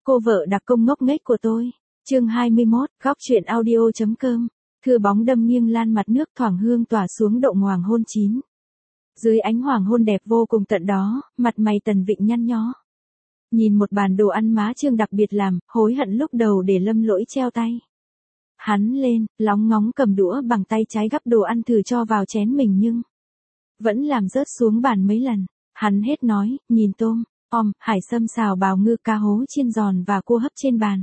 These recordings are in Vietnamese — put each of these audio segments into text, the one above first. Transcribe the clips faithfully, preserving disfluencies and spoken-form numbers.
Cô vợ đặc công ngốc nghếch của tôi. Chương hai mươi mốt, góc truyện audio.com. Thưa bóng đâm nghiêng lan mặt nước thoảng hương tỏa xuống độ hoàng hôn chín. Dưới ánh hoàng hôn đẹp vô cùng tận đó, mặt mày Tần Vịnh nhăn nhó. Nhìn một bàn đồ ăn má Trương đặc biệt làm, hối hận lúc đầu để Lâm Lỗi treo tay. Hắn lên, lóng ngóng cầm đũa bằng tay trái gắp đồ ăn thử cho vào chén mình nhưng vẫn làm rớt xuống bàn mấy lần. Hắn hết nói, nhìn tôm, om, hải sâm xào bào ngư, cá hố chiên giòn và cua hấp trên bàn.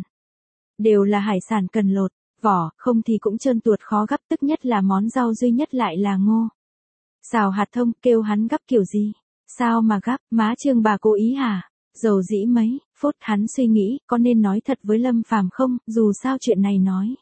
Đều là hải sản cần lột, vỏ, không thì cũng trơn tuột khó gắp, tức nhất là món rau duy nhất lại là ngô xào hạt thông, kêu hắn gắp kiểu gì? Sao mà gắp, má Trương bà cố ý hả? Dầu dĩ mấy phút hắn suy nghĩ, có nên nói thật với Lâm Phàm không, dù sao chuyện này nói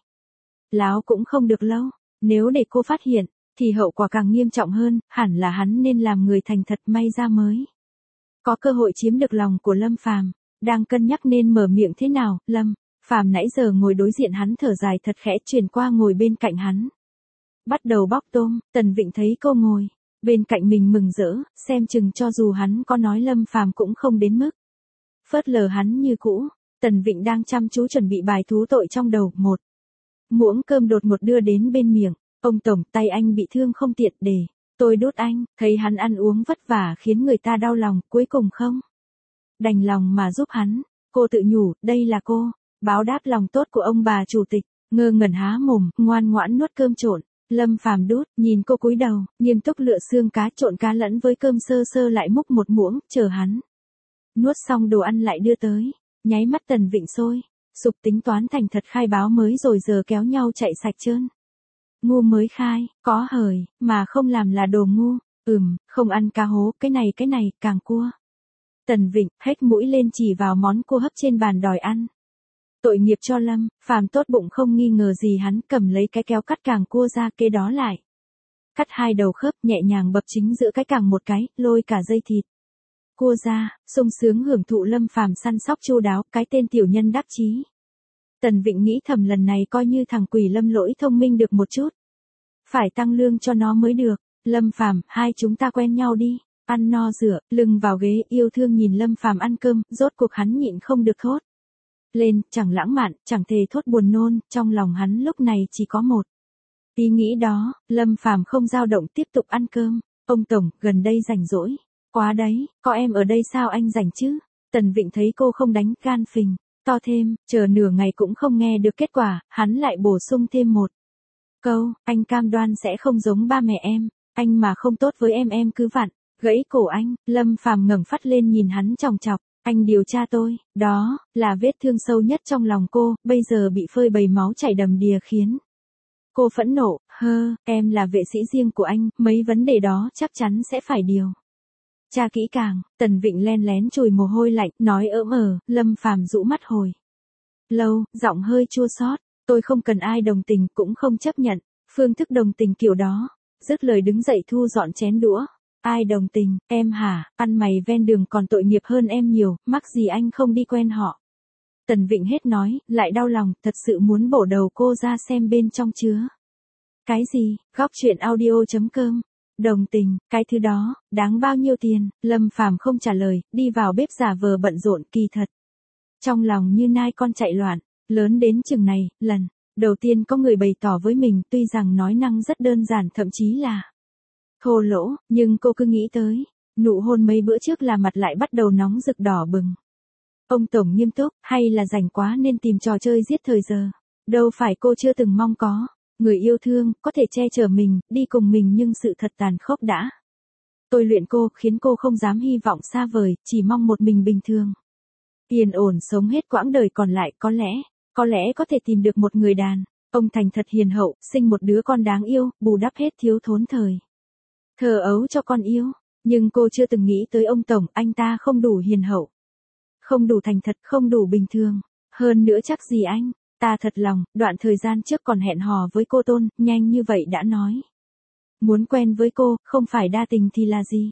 láo cũng không được lâu, nếu để cô phát hiện, thì hậu quả càng nghiêm trọng hơn, hẳn là hắn nên làm người thành thật, may ra mới có cơ hội chiếm được lòng của Lâm Phàm. Đang cân nhắc nên mở miệng thế nào, Lâm Phàm nãy giờ ngồi đối diện hắn thở dài thật khẽ, chuyển qua ngồi bên cạnh hắn. Bắt đầu bóc tôm, Tần Vịnh thấy cô ngồi bên cạnh mình mừng rỡ, xem chừng cho dù hắn có nói Lâm Phàm cũng không đến mức phớt lờ hắn như cũ. Tần Vịnh đang chăm chú chuẩn bị bài thú tội trong đầu, một muỗng cơm đột ngột đưa đến bên miệng. Ông tổng, tay anh bị thương không tiện để tôi đút anh. Thấy hắn ăn uống vất vả khiến người ta đau lòng, cuối cùng không đành lòng mà giúp hắn. Cô tự nhủ, đây là cô báo đáp lòng tốt của ông bà chủ tịch. Ngơ ngẩn há mồm, ngoan ngoãn nuốt cơm trộn. Lâm Phàm đút, nhìn cô cúi đầu, nghiêm túc lựa xương cá trộn cá lẫn với cơm sơ sơ, lại múc một muỗng, chờ hắn nuốt xong đồ ăn lại đưa tới. Nháy mắt Tần Vịnh sôi sục, tính toán thành thật khai báo mới rồi giờ kéo nhau chạy sạch trơn. Ngu mới khai, có hời, mà không làm là đồ ngu. Ừm, không ăn cá hố, cái này cái này, càng cua. Tần Vịnh hếch mũi lên chỉ vào món cua hấp trên bàn đòi ăn. Tội nghiệp cho Lâm Phàm tốt bụng không nghi ngờ gì, hắn cầm lấy cái kéo cắt càng cua ra, kế đó lại cắt hai đầu khớp, nhẹ nhàng bập chính giữa cái càng một cái, lôi cả dây thịt cua ra, sung sướng hưởng thụ Lâm Phàm săn sóc chu đáo, cái tên tiểu nhân đắc chí. Tần Vịnh nghĩ thầm lần này coi như thằng quỷ Lâm Lỗi thông minh được một chút. Phải tăng lương cho nó mới được. Lâm Phàm, hai chúng ta quen nhau đi. Ăn no rửa, lưng vào ghế, yêu thương nhìn Lâm Phàm ăn cơm, rốt cuộc hắn nhịn không được thốt lên, chẳng lãng mạn, chẳng thề thốt buồn nôn, trong lòng hắn lúc này chỉ có một ý nghĩ đó. Lâm Phàm không dao động, tiếp tục ăn cơm. Ông tổng, gần đây rảnh rỗi quá đấy, có em ở đây sao anh rảnh chứ? Tần Vịnh thấy cô không đánh, gan phình to thêm, chờ nửa ngày cũng không nghe được kết quả, hắn lại bổ sung thêm một câu, anh cam đoan sẽ không giống ba mẹ em, anh mà không tốt với em em cứ vặn gãy cổ anh. Lâm Phàm ngẩng phát lên nhìn hắn chòng chọc, anh điều tra tôi, đó là vết thương sâu nhất trong lòng cô, bây giờ bị phơi bày máu chảy đầm đìa khiến cô phẫn nộ. Hơ, em là vệ sĩ riêng của anh, mấy vấn đề đó chắc chắn sẽ phải điều tra kỹ càng. Tần Vịnh len lén chùi mồ hôi lạnh, nói ỡm ờ. Lâm Phàm rũ mắt hồi lâu, giọng hơi chua xót, tôi không cần ai đồng tình, cũng không chấp nhận phương thức đồng tình kiểu đó. Dứt lời đứng dậy thu dọn chén đũa. Ai đồng tình, em hả? Ăn mày ven đường còn tội nghiệp hơn em nhiều, mắc gì anh không đi quen họ. Tần Vịnh hết nói, lại đau lòng, thật sự muốn bổ đầu cô ra xem bên trong chứa cái gì. Góc truyện audio.com. Đồng tình, cái thứ đó đáng bao nhiêu tiền? Lâm Phàm không trả lời, đi vào bếp giả vờ bận rộn, kỳ thật trong lòng như nai con chạy loạn. Lớn đến chừng này, lần đầu tiên có người bày tỏ với mình, tuy rằng nói năng rất đơn giản, thậm chí là thô lỗ, nhưng cô cứ nghĩ tới nụ hôn mấy bữa trước là mặt lại bắt đầu nóng rực đỏ bừng. Ông tổng nghiêm túc, hay là rảnh quá nên tìm trò chơi giết thời giờ? Đâu phải cô chưa từng mong có người yêu thương có thể che chở mình, đi cùng mình, nhưng sự thật tàn khốc đã tôi luyện cô, khiến cô không dám hy vọng xa vời, chỉ mong một mình bình thường yên ổn sống hết quãng đời còn lại. Có lẽ có lẽ có thể tìm được một người đàn ông thành thật hiền hậu, sinh một đứa con đáng yêu, bù đắp hết thiếu thốn thời thơ ấu cho con yêu. Nhưng cô chưa từng nghĩ tới ông tổng, anh ta không đủ hiền hậu, không đủ thành thật, không đủ bình thường. Hơn nữa chắc gì anh ta thật lòng, đoạn thời gian trước còn hẹn hò với cô Tôn, nhanh như vậy đã nói muốn quen với cô, không phải đa tình thì là gì?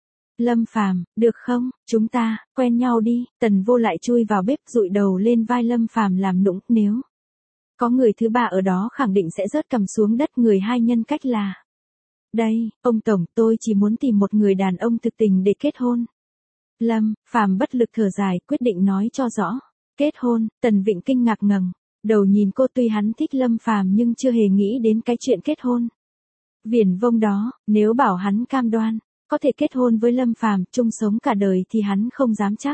Lâm Phàm, được không, chúng ta quen nhau đi. Tần Vô lại chui vào bếp, dụi đầu lên vai Lâm Phàm làm nũng, nếu có người thứ ba ở đó khẳng định sẽ rớt cằm xuống đất. Người hai nhân cách là đây, ông tổng, tôi chỉ muốn tìm một người đàn ông thực tình để kết hôn. Lâm Phàm bất lực thở dài, quyết định nói cho rõ Kết hôn, Tần Vịnh kinh ngạc ngẩng đầu nhìn cô, tuy hắn thích Lâm Phàm nhưng chưa hề nghĩ đến cái chuyện kết hôn. Viển vông đó, nếu bảo hắn cam đoan, có thể kết hôn với Lâm Phàm chung sống cả đời thì hắn không dám chắc.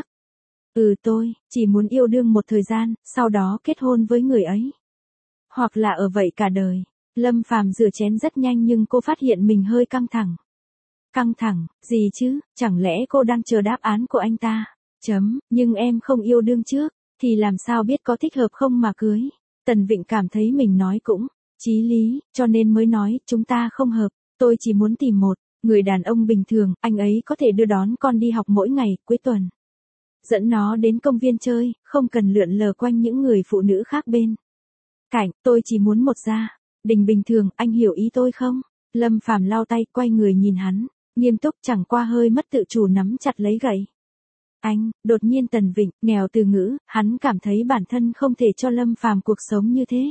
Ừ tôi, chỉ muốn yêu đương một thời gian, sau đó kết hôn với người ấy. Hoặc là ở vậy cả đời. Lâm Phàm rửa chén rất nhanh nhưng cô phát hiện mình hơi căng thẳng. Căng thẳng, gì chứ, chẳng lẽ cô đang chờ đáp án của anh ta? Chấm, nhưng em không yêu đương trước, thì làm sao biết có thích hợp không mà cưới? Tần Vịnh cảm thấy mình nói cũng chí lý, cho nên mới nói, chúng ta không hợp, tôi chỉ muốn tìm một người đàn ông bình thường, anh ấy có thể đưa đón con đi học mỗi ngày, cuối tuần. Dẫn nó đến công viên chơi, không cần lượn lờ quanh những người phụ nữ khác bên cạnh, tôi chỉ muốn một gia đình bình thường, anh hiểu ý tôi không? Lâm Phàm lau tay, quay người nhìn hắn, nghiêm túc, chẳng qua hơi mất tự chủ nắm chặt lấy gậy. Anh, đột nhiên Tần Vịnh, nghèo từ ngữ, hắn cảm thấy bản thân không thể cho Lâm Phàm cuộc sống như thế.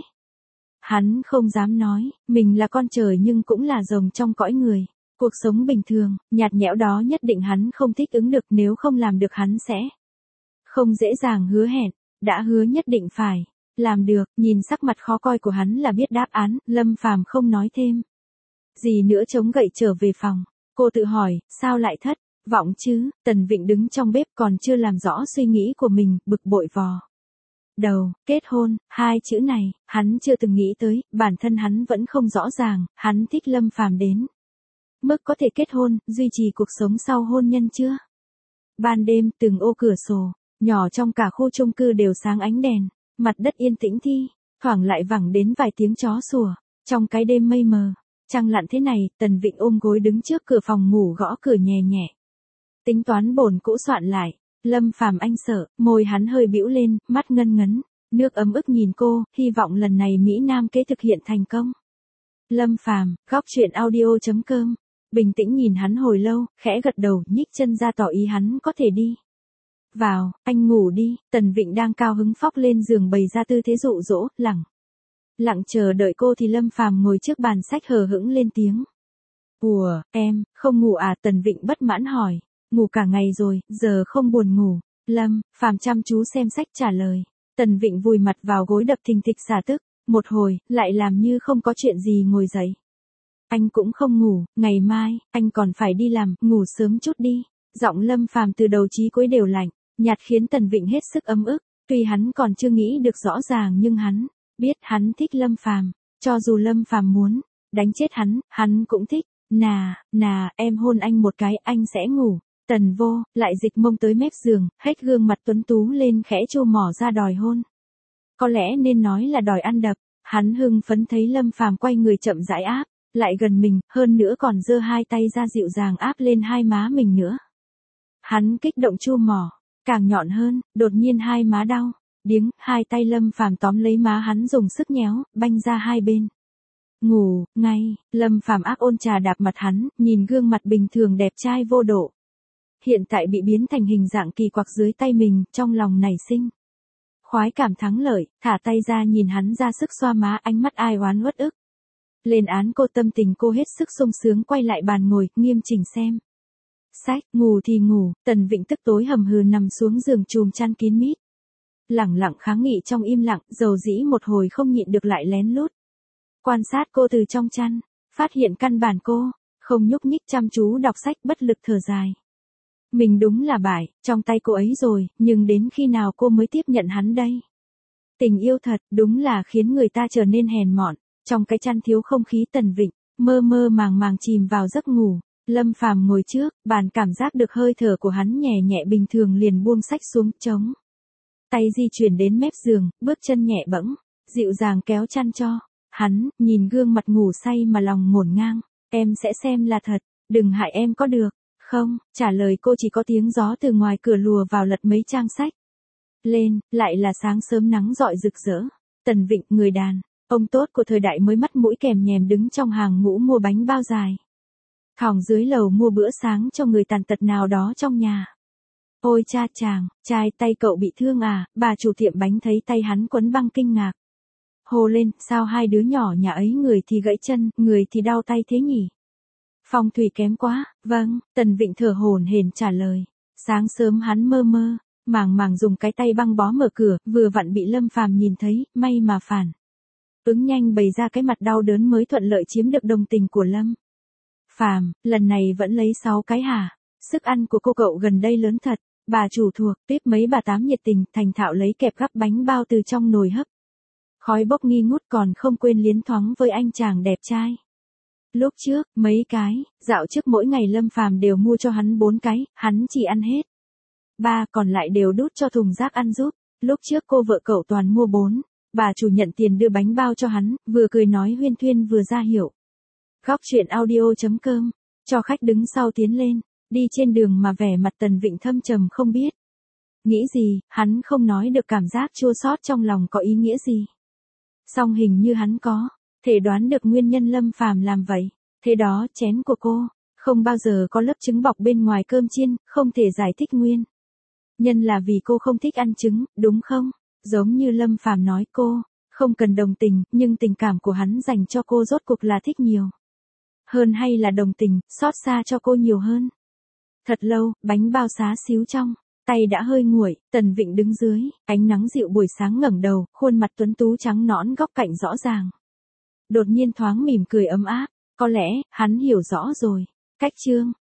Hắn không dám nói, mình là con trời nhưng cũng là rồng trong cõi người. Cuộc sống bình thường, nhạt nhẽo đó nhất định hắn không thích ứng được, nếu không làm được hắn sẽ không dễ dàng hứa hẹn, đã hứa nhất định phải làm được, nhìn sắc mặt khó coi của hắn là biết đáp án, Lâm Phàm không nói thêm gì nữa, chống gậy trở về phòng. Cô tự hỏi, sao lại thất vọng chứ? Tần Vịnh đứng trong bếp còn chưa làm rõ suy nghĩ của mình, bực bội vò đầu. Kết hôn, hai chữ này, hắn chưa từng nghĩ tới, bản thân hắn vẫn không rõ ràng, hắn thích Lâm Phàm đến mức có thể kết hôn, duy trì cuộc sống sau hôn nhân chưa? Ban đêm, từng ô cửa sổ nhỏ trong cả khu chung cư đều sáng ánh đèn, mặt đất yên tĩnh thi thoảng lại vẳng đến vài tiếng chó sủa. Trong cái đêm mây mờ trăng lặn thế này, Tần Vịnh ôm gối đứng trước cửa phòng ngủ gõ cửa nhẹ nhẹ. Tính toán bổn cũ soạn lại. Lâm Phàm anh sợ, môi hắn hơi bĩu lên, mắt ngân ngấn, nước ấm ức nhìn cô, hy vọng lần này Mỹ Nam kế thực hiện thành công. Lâm Phàm, góc truyện audio chấm com, bình tĩnh nhìn hắn hồi lâu, khẽ gật đầu, nhích chân ra tỏ ý hắn có thể đi vào. Anh ngủ đi. Tần Vịnh đang cao hứng phóc lên giường bày ra tư thế dụ dỗ, lẳng lặng chờ đợi cô thì Lâm Phàm ngồi trước bàn sách hờ hững lên tiếng. Ủa, em, không ngủ à? Tần Vịnh bất mãn hỏi. Ngủ cả ngày rồi, giờ không buồn ngủ. Lâm Phàm chăm chú xem sách trả lời. Tần Vịnh vùi mặt vào gối đập thình thịch xả tức, một hồi, lại làm như không có chuyện gì ngồi dậy. Anh cũng không ngủ, ngày mai, anh còn phải đi làm, ngủ sớm chút đi. Giọng Lâm Phàm từ đầu chí cuối đều lạnh, nhạt khiến Tần Vịnh hết sức ấm ức, tuy hắn còn chưa nghĩ được rõ ràng nhưng hắn biết hắn thích Lâm Phàm, cho dù Lâm Phàm muốn đánh chết hắn, hắn cũng thích. Nà, nà, em hôn anh một cái, anh sẽ ngủ. Tần Vô lại dịch mông tới mép giường, hết gương mặt tuấn tú lên, khẽ chô mỏ ra đòi hôn. Có lẽ nên nói là đòi ăn đập. Hắn hưng phấn thấy Lâm Phàm quay người chậm rãi áp lại gần mình, hơn nữa còn giơ hai tay ra dịu dàng áp lên hai má mình nữa. Hắn kích động chu mỏ, càng nhọn hơn, đột nhiên hai má đau, điếng, hai tay Lâm Phàm tóm lấy má hắn dùng sức nhéo, banh ra hai bên. Ngủ, ngay, Lâm Phàm áp ôn trà đạp mặt hắn, nhìn gương mặt bình thường đẹp trai vô độ. Hiện tại bị biến thành hình dạng kỳ quặc dưới tay mình, trong lòng nảy sinh khoái cảm thắng lợi, thả tay ra nhìn hắn ra sức xoa má, ánh mắt ai oán uất ức. Lên án cô, tâm tình cô hết sức sung sướng, quay lại bàn ngồi, nghiêm chỉnh xem sách. Ngủ thì ngủ, Tần Vịnh tức tối hầm hừ nằm xuống giường chùm chăn kín mít. Lẳng lặng kháng nghị trong im lặng, dầu dĩ một hồi không nhịn được lại lén lút quan sát cô từ trong chăn, phát hiện căn bản cô không nhúc nhích, chăm chú đọc sách, bất lực thở dài. Mình đúng là bại trong tay cô ấy rồi, nhưng đến khi nào cô mới tiếp nhận hắn đây? Tình yêu thật, đúng là khiến người ta trở nên hèn mọn. Trong cái chăn thiếu không khí, Tần Vịnh mơ mơ màng màng chìm vào giấc ngủ. Lâm Phàm ngồi trước bàn, cảm giác được hơi thở của hắn nhẹ nhẹ bình thường liền buông sách xuống, chống tay di chuyển đến mép giường, bước chân nhẹ bẫng, dịu dàng kéo chăn cho hắn, nhìn gương mặt ngủ say mà lòng ngổn ngang. Em sẽ xem là thật, đừng hại em có được không? Trả lời cô chỉ có tiếng gió từ ngoài cửa lùa vào lật mấy trang sách lên, lại là sáng sớm nắng rọi rực rỡ. Tần Vịnh, người đàn ông tốt của thời đại mới, mắt mũi kèm nhèm đứng trong hàng ngũ mua bánh bao dài, thòng dưới lầu mua bữa sáng cho người tàn tật nào đó trong nhà. Ôi cha chàng, trai, tay cậu bị thương à? Bà chủ tiệm bánh thấy tay hắn quấn băng kinh ngạc hô lên, sao hai đứa nhỏ nhà ấy người thì gãy chân, người thì đau tay thế nhỉ? Phong thủy kém quá. Vâng, Tần Vịnh thở hổn hển trả lời. Sáng sớm hắn mơ mơ Màng màng dùng cái tay băng bó mở cửa, vừa vặn bị Lâm Phàm nhìn thấy, may mà phản ứng nhanh bày ra cái mặt đau đớn mới thuận lợi chiếm được đồng tình của Lâm Phàm, lần này vẫn lấy sáu cái hả? Sức ăn của cô cậu gần đây lớn thật. Bà chủ thuộc, tiếp mấy bà tám nhiệt tình, thành thạo lấy kẹp gắp bánh bao từ trong nồi hấp. Khói bốc nghi ngút còn không quên liến thoáng với anh chàng đẹp trai. Lúc trước, mấy cái, dạo trước mỗi ngày Lâm Phàm đều mua cho hắn bốn cái, hắn chỉ ăn hết. Ba còn lại đều đút cho thùng rác ăn giúp. Lúc trước cô vợ cậu toàn mua bốn. Bà chủ nhận tiền đưa bánh bao cho hắn, vừa cười nói huyên thuyên vừa ra hiệu. Góc chuyện audio.com, cho khách đứng sau tiến lên, đi trên đường mà vẻ mặt Tần Vịnh thâm trầm không biết. Nghĩ gì, hắn không nói được cảm giác chua xót trong lòng có ý nghĩa gì. Song hình như hắn có, thể đoán được nguyên nhân Lâm Phàm làm vậy. Thế đó chén của cô, không bao giờ có lớp trứng bọc bên ngoài cơm chiên, không thể giải thích nguyên nhân là vì cô không thích ăn trứng, đúng không? Giống như Lâm Phàm nói cô, không cần đồng tình, nhưng tình cảm của hắn dành cho cô rốt cuộc là thích nhiều hơn hay là đồng tình, xót xa cho cô nhiều hơn. Thật lâu, bánh bao xá xíu trong tay đã hơi nguội, Tần Vịnh đứng dưới, ánh nắng dịu buổi sáng ngẩng đầu, khuôn mặt tuấn tú trắng nõn góc cạnh rõ ràng. Đột nhiên thoáng mỉm cười ấm áp, có lẽ, hắn hiểu rõ rồi. Cách chương